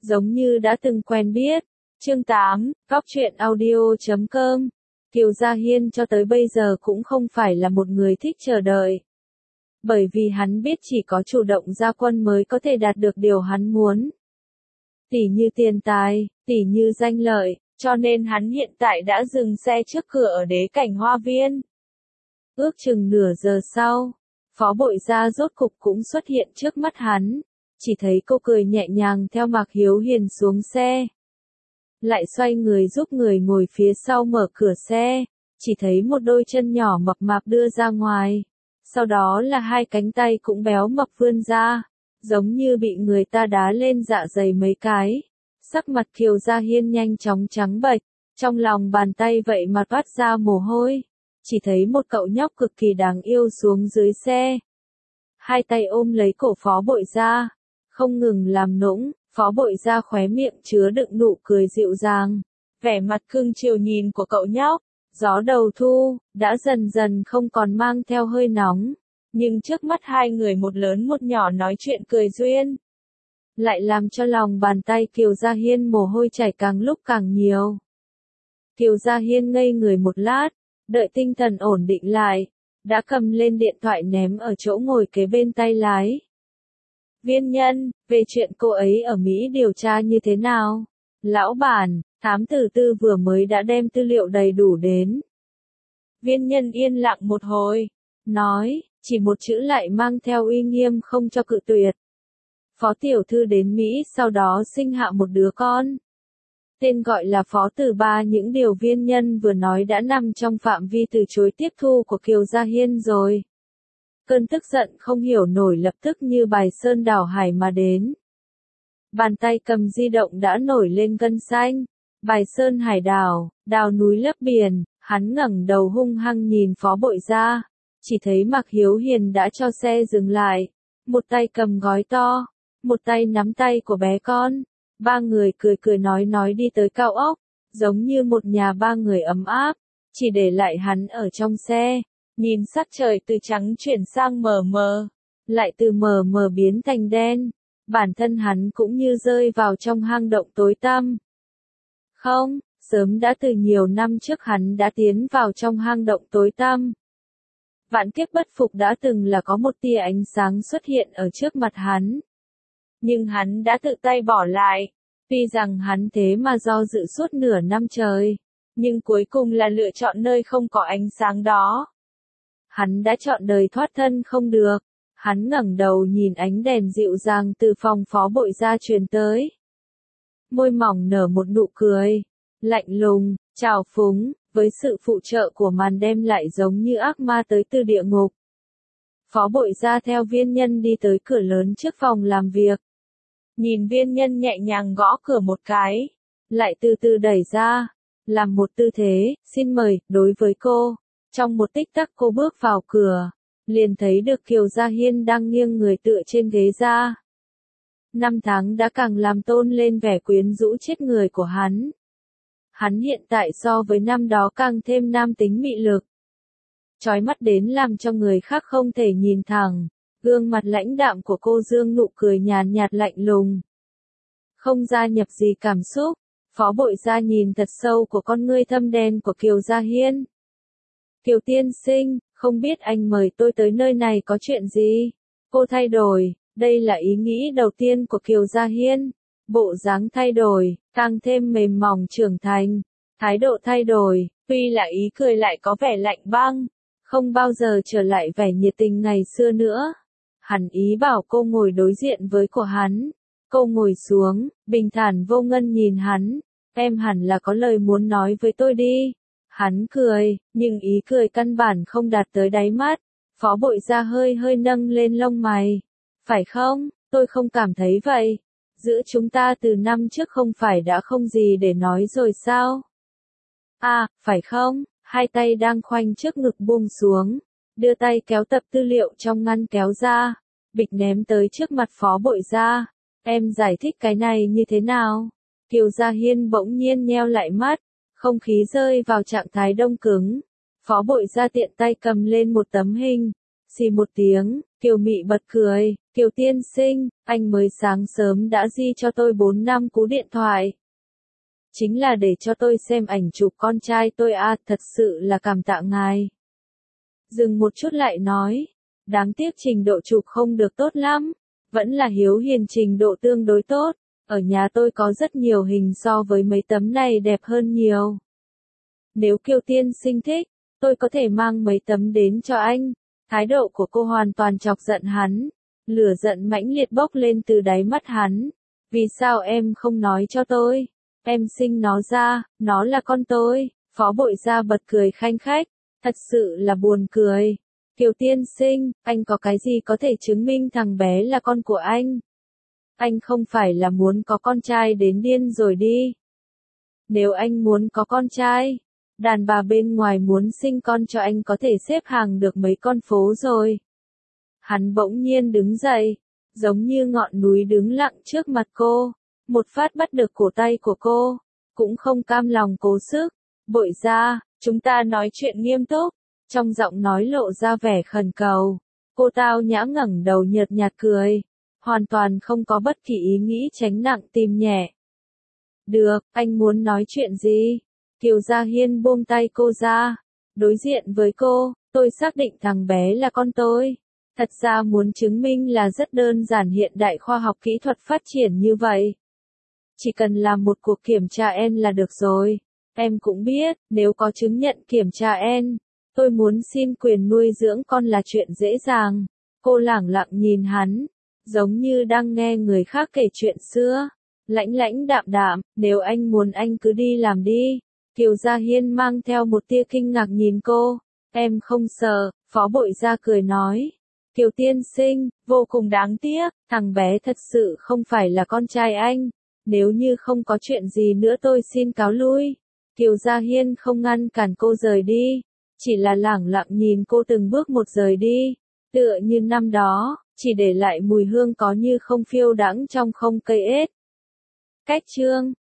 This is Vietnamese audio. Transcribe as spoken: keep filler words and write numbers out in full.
giống như đã từng quen biết. Chương tám, Góc truyện audio chấm com. Kiều Gia Hiên cho tới bây giờ cũng không phải là một người thích chờ đợi. Bởi vì hắn biết chỉ có chủ động ra quân mới có thể đạt được điều hắn muốn. Tỉ như tiền tài, tỉ như danh lợi, cho nên hắn hiện tại đã dừng xe trước cửa ở Đế Cảnh Hoa Viên. Ước chừng nửa giờ sau, Phó Bội Gia rốt cục cũng xuất hiện trước mắt hắn, chỉ thấy cô cười nhẹ nhàng theo Mạc Hiếu Hiền xuống xe. Lại xoay người giúp người ngồi phía sau mở cửa xe, chỉ thấy một đôi chân nhỏ mập mạp đưa ra ngoài, sau đó là hai cánh tay cũng béo mập vươn ra, giống như bị người ta đá lên dạ dày mấy cái. Sắc mặt Kiều Gia Hiên nhanh chóng trắng bệch, trong lòng bàn tay vậy mà toát ra mồ hôi, chỉ thấy một cậu nhóc cực kỳ đáng yêu xuống dưới xe. Hai tay ôm lấy cổ Phó Bội Gia, không ngừng làm nũng. Phó Bội Gia khóe miệng chứa đựng nụ cười dịu dàng, vẻ mặt cưng chiều nhìn của cậu nhóc. Gió đầu thu, đã dần dần không còn mang theo hơi nóng, nhưng trước mắt hai người một lớn một nhỏ nói chuyện cười duyên, lại làm cho lòng bàn tay Kiều Gia Hiên mồ hôi chảy càng lúc càng nhiều. Kiều Gia Hiên ngây người một lát, đợi tinh thần ổn định lại, đã cầm lên điện thoại ném ở chỗ ngồi kế bên tay lái. Viên Nhân, về chuyện cô ấy ở Mỹ điều tra như thế nào? Lão bản, thám tử tư vừa mới đã đem tư liệu đầy đủ đến. Viên Nhân yên lặng một hồi, nói, chỉ một chữ lại mang theo uy nghiêm không cho cự tuyệt. Phó tiểu thư đến Mỹ sau đó sinh hạ một đứa con. Tên gọi là Phó Tử Ba. Những điều Viên Nhân vừa nói đã nằm trong phạm vi từ chối tiếp thu của Kiều Gia Hiên rồi. Cơn tức giận không hiểu nổi lập tức như bài sơn đảo hải mà đến. Bàn tay cầm di động đã nổi lên gân xanh. Bài sơn hải đảo, đào núi lấp biển, hắn ngẩng đầu hung hăng nhìn Phó Bội Gia. Chỉ thấy Mạc Hiếu Hiền đã cho xe dừng lại. Một tay cầm gói to, một tay nắm tay của bé con. Ba người cười cười nói nói đi tới cao ốc, giống như một nhà ba người ấm áp. Chỉ để lại hắn ở trong xe. Nhìn sắc trời từ trắng chuyển sang mờ mờ, lại từ mờ mờ biến thành đen, bản thân hắn cũng như rơi vào trong hang động tối tăm. Không, sớm đã từ nhiều năm trước hắn đã tiến vào trong hang động tối tăm. Vạn kiếp bất phục đã từng là có một tia ánh sáng xuất hiện ở trước mặt hắn. Nhưng hắn đã tự tay bỏ lại, tuy rằng hắn thế mà do dự suốt nửa năm trời, nhưng cuối cùng là lựa chọn nơi không có ánh sáng đó. Hắn đã chọn đời thoát thân không được. Hắn ngẩng đầu nhìn ánh đèn dịu dàng từ phòng Phó Bội Gia truyền tới. Môi mỏng nở một nụ cười, lạnh lùng, trào phúng, với sự phụ trợ của màn đêm lại giống như ác ma tới từ địa ngục. Phó Bội Gia theo Viên Nhân đi tới cửa lớn trước phòng làm việc. Nhìn Viên Nhân nhẹ nhàng gõ cửa một cái, lại từ từ đẩy ra, làm một tư thế, xin mời, đối với cô. Trong một tích tắc cô bước vào cửa, liền thấy được Kiều Gia Hiên đang nghiêng người tựa trên ghế ra. Năm tháng đã càng làm tôn lên vẻ quyến rũ chết người của hắn. Hắn hiện tại so với năm đó càng thêm nam tính mị lực. Chói mắt đến làm cho người khác không thể nhìn thẳng, gương mặt lãnh đạm của cô dương nụ cười nhàn nhạt lạnh lùng. Không gia nhập gì cảm xúc, Phó Bội Gia nhìn thật sâu của con ngươi thâm đen của Kiều Gia Hiên. Kiều tiên sinh, không biết anh mời tôi tới nơi này có chuyện gì? Cô thay đổi, đây là ý nghĩ đầu tiên của Kiều Gia Hiên. Bộ dáng thay đổi, càng thêm mềm mỏng trưởng thành. Thái độ thay đổi, tuy là ý cười lại có vẻ lạnh băng. Không bao giờ trở lại vẻ nhiệt tình ngày xưa nữa. Hắn ý bảo cô ngồi đối diện với của hắn. Cô ngồi xuống, bình thản vô ngân nhìn hắn. Em hẳn là có lời muốn nói với tôi đi. Hắn cười, nhưng ý cười căn bản không đạt tới đáy mắt. Phó Bội Gia hơi hơi nâng lên lông mày. Phải không, tôi không cảm thấy vậy. Giữa chúng ta từ năm trước không phải đã không gì để nói rồi sao? À, phải không? Hai tay đang khoanh trước ngực buông xuống. Đưa tay kéo tập tư liệu trong ngăn kéo ra. Bịch ném tới trước mặt Phó Bội Gia. Em giải thích cái này như thế nào? Kiều Gia Hiên bỗng nhiên nheo lại mắt. Không khí rơi vào trạng thái đông cứng. Phó Bội Gia tiện tay cầm lên một tấm hình. Xì một tiếng, Kiều Mị bật cười, Kiều tiên sinh, anh mới sáng sớm đã di cho tôi bốn năm cú điện thoại. Chính là để cho tôi xem ảnh chụp con trai tôi à, thật sự là cảm tạ ngài. Dừng một chút lại nói, đáng tiếc trình độ chụp không được tốt lắm, vẫn là Hiếu Hiền trình độ tương đối tốt, ở nhà tôi có rất nhiều hình so với mấy tấm này đẹp hơn nhiều. Nếu Kiều tiên sinh thích, tôi có thể mang mấy tấm đến cho anh. Thái độ của cô hoàn toàn chọc giận hắn, lửa giận mãnh liệt bốc lên từ đáy mắt hắn. Vì sao em không nói cho tôi? Em sinh nó ra, nó là con tôi. Phó Bội Gia bật cười khanh khách, thật sự là buồn cười. Kiều tiên sinh, anh có cái gì có thể chứng minh thằng bé là con của anh? Anh không phải là muốn có con trai đến điên rồi đi. Nếu anh muốn có con trai, đàn bà bên ngoài muốn sinh con cho anh có thể xếp hàng được mấy con phố rồi. Hắn bỗng nhiên đứng dậy, giống như ngọn núi đứng lặng trước mặt cô, một phát bắt được cổ tay của cô, cũng không cam lòng cố sức. Bội Gia, chúng ta nói chuyện nghiêm túc, trong giọng nói lộ ra vẻ khẩn cầu. Cô tao nhã ngẩng đầu nhợt nhạt cười, hoàn toàn không có bất kỳ ý nghĩ tránh nặng tìm nhẹ. Được, anh muốn nói chuyện gì? Kiều Gia Hiên buông tay cô ra, đối diện với cô, tôi xác định thằng bé là con tôi. Thật ra muốn chứng minh là rất đơn giản, hiện đại khoa học kỹ thuật phát triển như vậy. Chỉ cần làm một cuộc kiểm tra a en là được rồi. Em cũng biết, nếu có chứng nhận kiểm tra a en, tôi muốn xin quyền nuôi dưỡng con là chuyện dễ dàng. Cô lẳng lặng nhìn hắn, giống như đang nghe người khác kể chuyện xưa. Lãnh lãnh đạm đạm, nếu anh muốn anh cứ đi làm đi. Kiều Gia Hiên mang theo một tia kinh ngạc nhìn cô. Em không sợ, Phó Bội Gia cười nói. Kiều tiên sinh, vô cùng đáng tiếc, thằng bé thật sự không phải là con trai anh. Nếu như không có chuyện gì nữa tôi xin cáo lui. Kiều Gia Hiên không ngăn cản cô rời đi, chỉ là lẳng lặng nhìn cô từng bước một rời đi, tựa như năm đó, chỉ để lại mùi hương có như không phiêu đãng trong không cây ết. Cách chương